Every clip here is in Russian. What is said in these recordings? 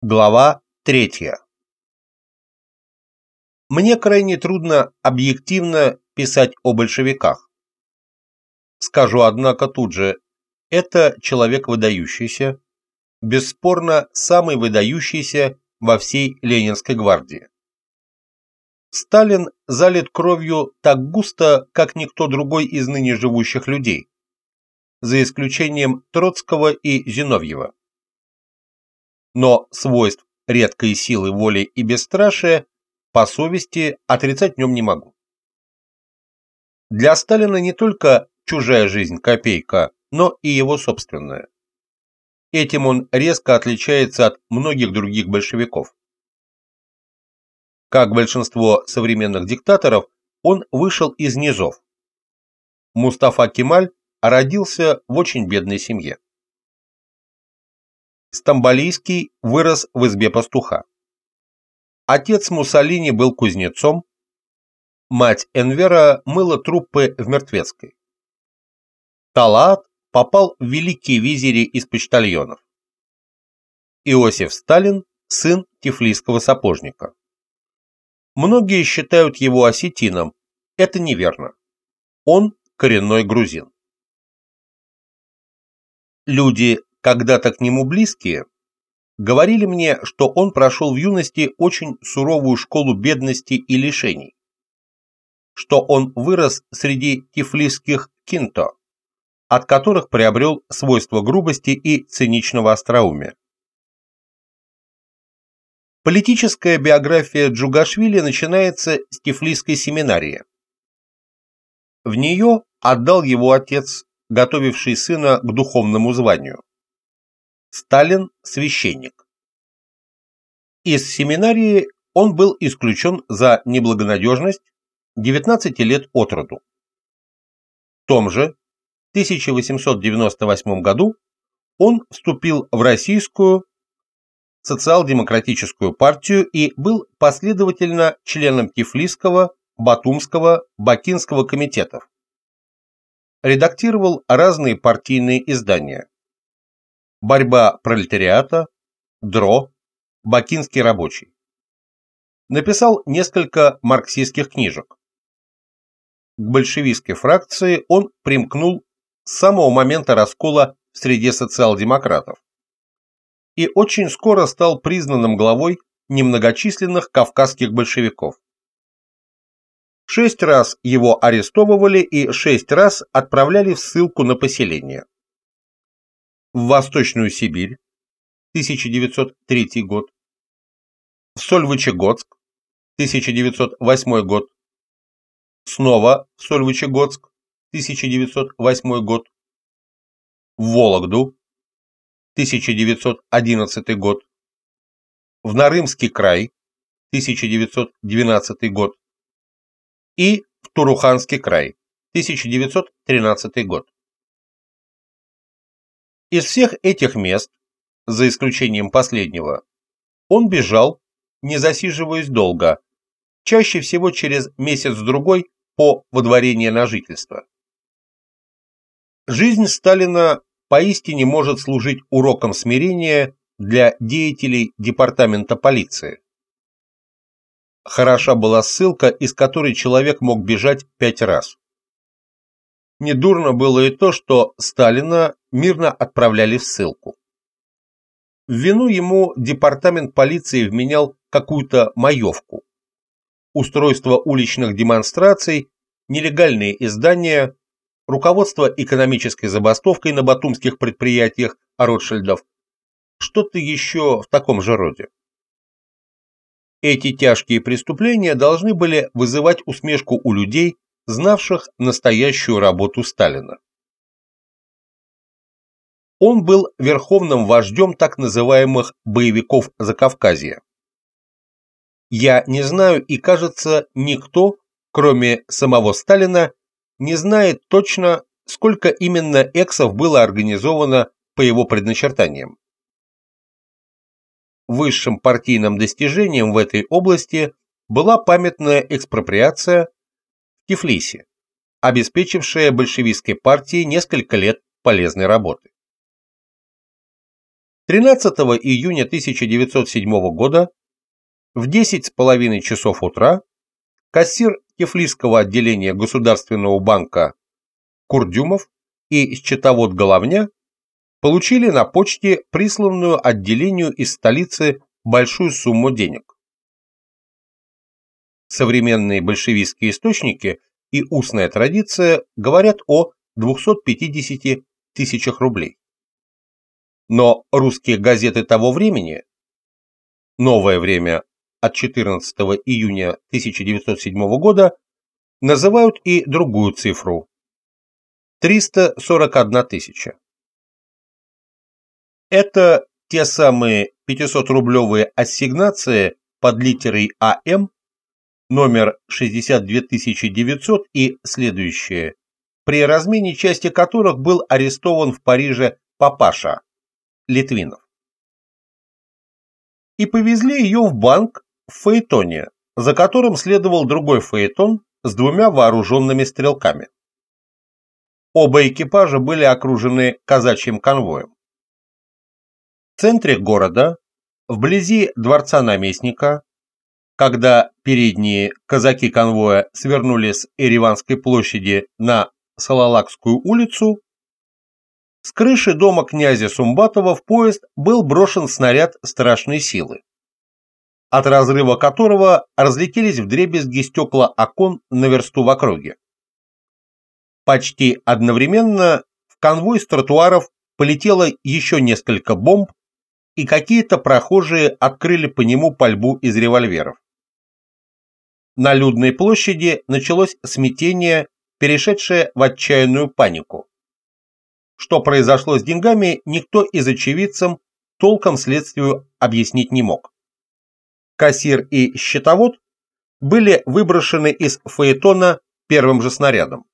Глава 3. Мне крайне трудно объективно писать о большевиках. Скажу, однако, тут же, это человек выдающийся, бесспорно самый выдающийся во всей Ленинской гвардии. Сталин залит кровью так густо, как никто другой из ныне живущих людей, за исключением Троцкого и Зиновьева. Но свойств редкой силы воли и бесстрашия по совести отрицать в нем не могу. Для Сталина не только чужая жизнь копейка, но и его собственная. Этим он резко отличается от многих других большевиков. Как большинство современных диктаторов, он вышел из низов. Мустафа Кемаль родился в очень бедной семье. Стамболийский вырос в избе пастуха. Отец Муссолини был кузнецом, мать Энвера мыла труппы в Мертвецкой. Талаат попал в великие визири из почтальонов. Иосиф Сталин – сын тифлисского сапожника. Многие считают его осетином, это неверно. Он коренной грузин. Люди, когда-то к нему близкие, говорили мне, что он прошел в юности очень суровую школу бедности и лишений, что он вырос среди тифлисских кинто, от которых приобрел свойства грубости и циничного остроумия. Политическая биография Джугашвили начинается с Тифлисской семинарии. В нее отдал его отец, готовивший сына к духовному званию. Сталин – священник. Из семинарии он был исключен за неблагонадежность 19 лет от роду. В том же 1898 году он вступил в Российскую социал-демократическую партию и был последовательно членом Тифлисского, Батумского, Бакинского комитетов. Редактировал разные партийные издания: «Борьба пролетариата», «ДРО», «Бакинский рабочий». Написал несколько марксистских книжек. К большевистской фракции он примкнул с самого момента раскола в среде социал-демократов и очень скоро стал признанным главой немногочисленных кавказских большевиков. 6 раз его арестовывали и 6 раз отправляли в ссылку на поселение. В Восточную Сибирь, 1903 год, в Сольвычегодск, 1908 год, снова в Сольвычегодск, 1908 год, в Вологду, 1911 год, в Нарымский край, 1912 год и в Туруханский край, 1913 год. Из всех этих мест, за исключением последнего, он бежал, не засиживаясь долго, чаще всего через месяц-другой по водворению на жительство. Жизнь Сталина поистине может служить уроком смирения для деятелей департамента полиции. Хороша была ссылка, из которой человек мог бежать 5 раз. Недурно было и то, что Сталина мирно отправляли в ссылку. В вину ему департамент полиции вменял какую-то маевку: устройство уличных демонстраций, нелегальные издания, руководство экономической забастовкой на батумских предприятиях Ротшильдов, что-то еще в таком же роде. Эти тяжкие преступления должны были вызывать усмешку у людей, знавших настоящую работу Сталина. Он был верховным вождем так называемых боевиков Закавказья. Я не знаю, и, кажется, никто, кроме самого Сталина, не знает точно, сколько именно эксов было организовано по его предначертаниям. Высшим партийным достижением в этой области была памятная экспроприация в Тифлисе, обеспечившая большевистской партии несколько лет полезной работы. 13 июня 1907 года в 10:30 часов утра кассир Тифлисского отделения Государственного банка Курдюмов и счетовод Головня получили на почте присланную отделению из столицы большую сумму денег. Современные большевистские источники и устная традиция говорят о 250 тысячах рублей. Но русские газеты того времени, «Новое время» от 14 июня 1907 года, называют и другую цифру – 341 тысяча. Это те самые 500-рублевые ассигнации под литерой АМ, номер 62900 и следующие, при размене части которых был арестован в Париже папаша Литвинов. И повезли ее в банк в фаэтоне, за которым следовал другой фаэтон с двумя вооруженными стрелками. Оба экипажа были окружены казачьим конвоем. В центре города, вблизи дворца наместника, когда передние казаки конвоя свернули с Ереванской площади на Салалакскую улицу, с крыши дома князя Сумбатова в поезд был брошен снаряд страшной силы, от разрыва которого разлетелись вдребезги стекла окон на версту в округе. Почти одновременно в конвой с тротуаров полетело еще несколько бомб, и какие-то прохожие открыли по нему пальбу из револьверов. На Людной площади началось смятение, перешедшее в отчаянную панику. Что произошло с деньгами, никто из очевидцев толком следствию объяснить не мог. Кассир и счетовод были выброшены из фаэтона первым же снарядом.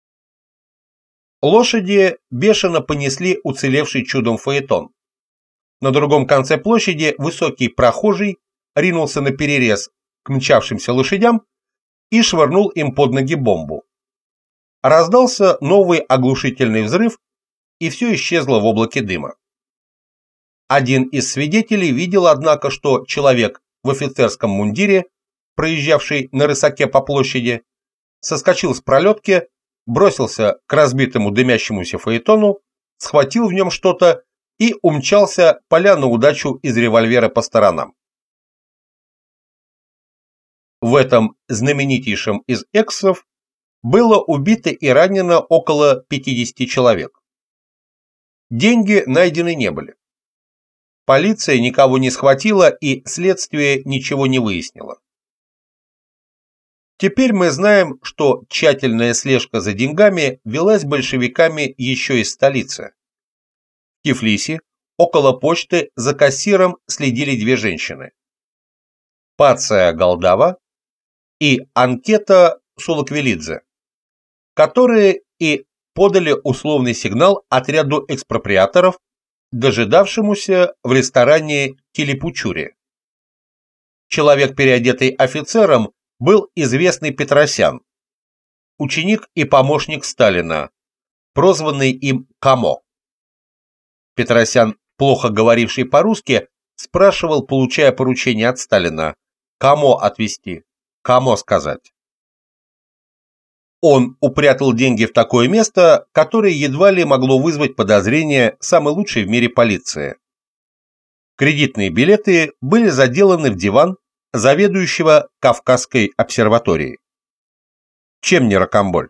Лошади бешено понесли уцелевший чудом фаэтон. На другом конце площади высокий прохожий ринулся на перерез к мчавшимся лошадям и швырнул им под ноги бомбу. Раздался новый оглушительный взрыв, и все исчезло в облаке дыма. Один из свидетелей видел, однако, что человек в офицерском мундире, проезжавший на рысаке по площади, соскочил с пролетки, бросился к разбитому дымящемуся фаэтону, схватил в нем что-то и умчался, паля на удачу из револьвера по сторонам. В этом знаменитейшем из эксов было убито и ранено около 50 человек. Деньги найдены не были. Полиция никого не схватила, и следствие ничего не выяснило. Теперь мы знаем, что тщательная слежка за деньгами велась большевиками еще из столицы. В Тифлисе, около почты, за кассиром следили две женщины: Пация Голдава и Анкета Сулаквилидзе, которые и подали условный сигнал отряду экспроприаторов, дожидавшемуся в ресторане Телепучури. Человек, переодетый офицером, был известный Петросян, ученик и помощник Сталина, прозванный им Камо. Петросян, плохо говоривший по-русски, спрашивал, получая поручение от Сталина, кому отвезти, кому сказать. Он упрятал деньги в такое место, которое едва ли могло вызвать подозрение самой лучшей в мире полиции. Кредитные билеты были заделаны в диван заведующего Кавказской обсерваторией. Чем не рокамболь?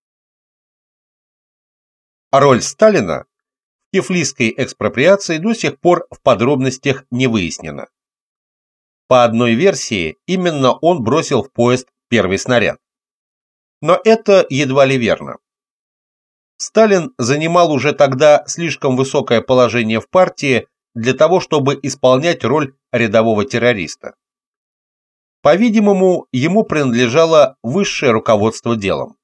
Роль Сталина в тифлисской экспроприации до сих пор в подробностях не выяснена. По одной версии, именно он бросил в поезд первый снаряд. Но это едва ли верно. Сталин занимал уже тогда слишком высокое положение в партии для того, чтобы исполнять роль рядового террориста. По-видимому, ему принадлежало высшее руководство делом.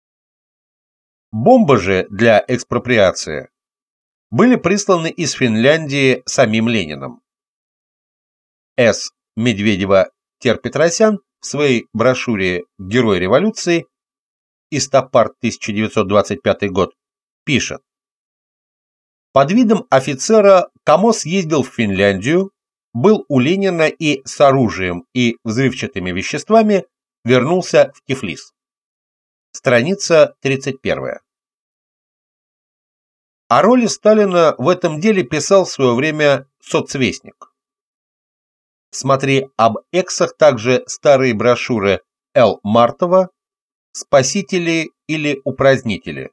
Бомбы же для экспроприации были присланы из Финляндии самим Лениным. С. Медведева-Петросян в своей брошюре «Герой революции» Истопарт 1925 год пишет: Под видом офицера Камо съездил в Финляндию, был у Ленина и с оружием и взрывчатыми веществами вернулся в Тифлис. Страница 31. О роли Сталина в этом деле писал в свое время соцвестник. Смотри об эксах также старые брошюры Л. Мартова «Спасители или упразднители»,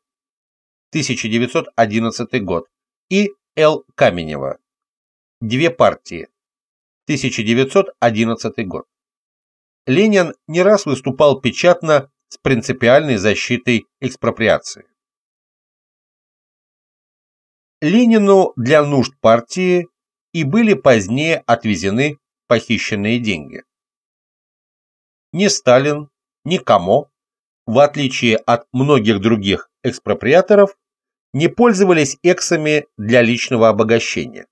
1911 год, и Л. Каменева «Две партии», 1911 год. Ленин не раз выступал печатно с принципиальной защитой экспроприации. Ленину для нужд партии и были позднее отвезены похищенные деньги. Ни Сталин, ни Камо, в отличие от многих других экспроприаторов, не пользовались эксами для личного обогащения.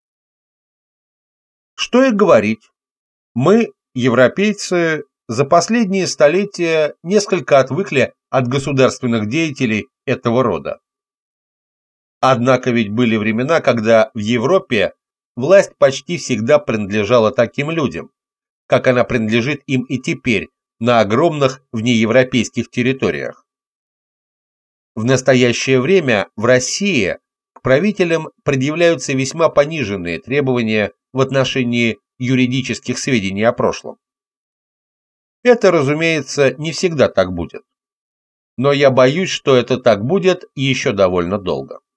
Что и говорить, мы, европейцы, за последние столетия несколько отвыкли от государственных деятелей этого рода. Однако ведь были времена, когда в Европе власть почти всегда принадлежала таким людям, как она принадлежит им и теперь на огромных внеевропейских территориях. В настоящее время в России к правителям предъявляются весьма пониженные требования в отношении юридических сведений о прошлом. Это, разумеется, не всегда так будет. Но я боюсь, что это так будет еще довольно долго.